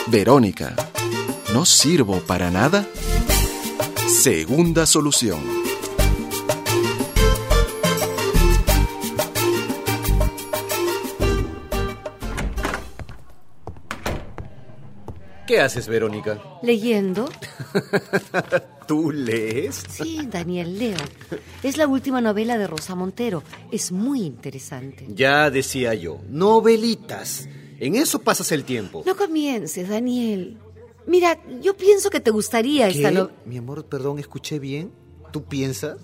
Verónica, ¿no sirvo para nada? Segunda solución. ¿Qué haces, Verónica? ¿Leyendo? ¿Tú lees? Sí, Daniel, leo. Es la última novela de Rosa Montero. Es muy interesante. Ya decía yo, novelitas. En eso pasas el tiempo. No comiences, Daniel. Mira, yo pienso que te gustaría esta novela. Mi amor, perdón, ¿escuché bien? ¿Tú piensas?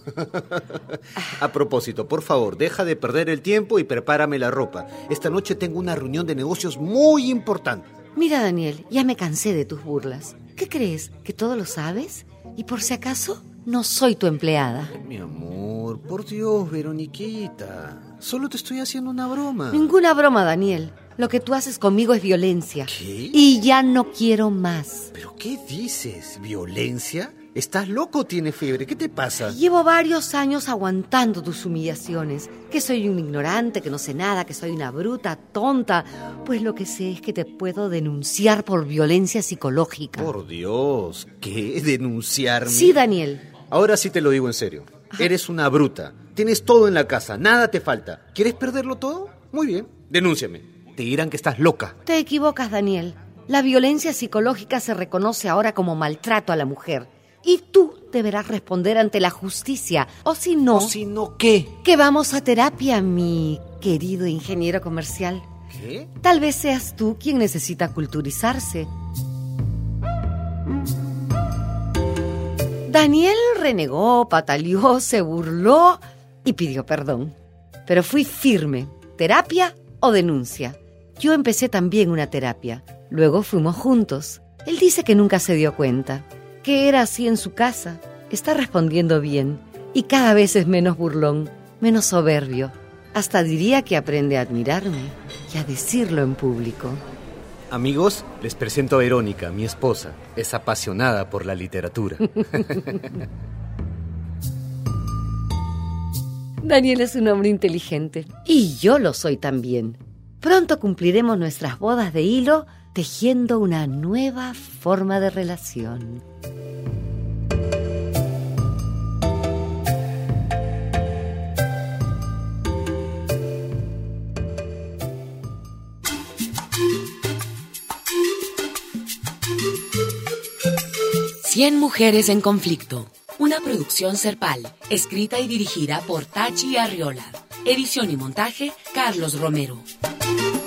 A propósito, por favor, deja de perder el tiempo y prepárame la ropa. Esta noche tengo una reunión de negocios muy importante. Mira, Daniel, ya me cansé de tus burlas. ¿Qué crees? ¿Que todo lo sabes? Y por si acaso, no soy tu empleada. Mi amor, por Dios, Veroniquita. Solo te estoy haciendo una broma. Ninguna broma, Daniel. Lo que tú haces conmigo es violencia. ¿Qué? Y ya no quiero más. ¿Pero qué dices? ¿Violencia? ¿Estás loco o tienes fiebre? ¿Qué te pasa? Llevo varios años aguantando tus humillaciones. Que soy un ignorante, que no sé nada, que soy una bruta, tonta. Pues lo que sé es que te puedo denunciar por violencia psicológica. Por Dios, ¿qué? ¿Denunciarme? Sí, Daniel. Ahora sí te lo digo en serio. Eres una bruta. Tienes todo en la casa, nada te falta. ¿Quieres perderlo todo? Muy bien, denúnciame. Te dirán que estás loca. Te equivocas, Daniel. La violencia psicológica se reconoce ahora como maltrato a la mujer. Y tú deberás responder ante la justicia. O si no... ¿O si no qué? Que vamos a terapia, mi querido ingeniero comercial. ¿Qué? Tal vez seas tú quien necesita culturizarse. Daniel renegó, pataleó, se burló y pidió perdón. Pero fui firme. ¿Terapia o denuncia? Yo empecé también una terapia. Luego fuimos juntos. Él dice que nunca se dio cuenta, que era así en su casa. Está respondiendo bien y cada vez es menos burlón, menos soberbio. Hasta diría que aprende a admirarme y a decirlo en público. Amigos, les presento a Verónica, mi esposa. Es apasionada por la literatura. Daniel es un hombre inteligente y yo lo soy también. Pronto cumpliremos nuestras bodas de hilo tejiendo una nueva forma de relación. Cien mujeres en conflicto. Una producción Serpal, escrita y dirigida por Tachi Arriola. Edición y montaje, Carlos Romero.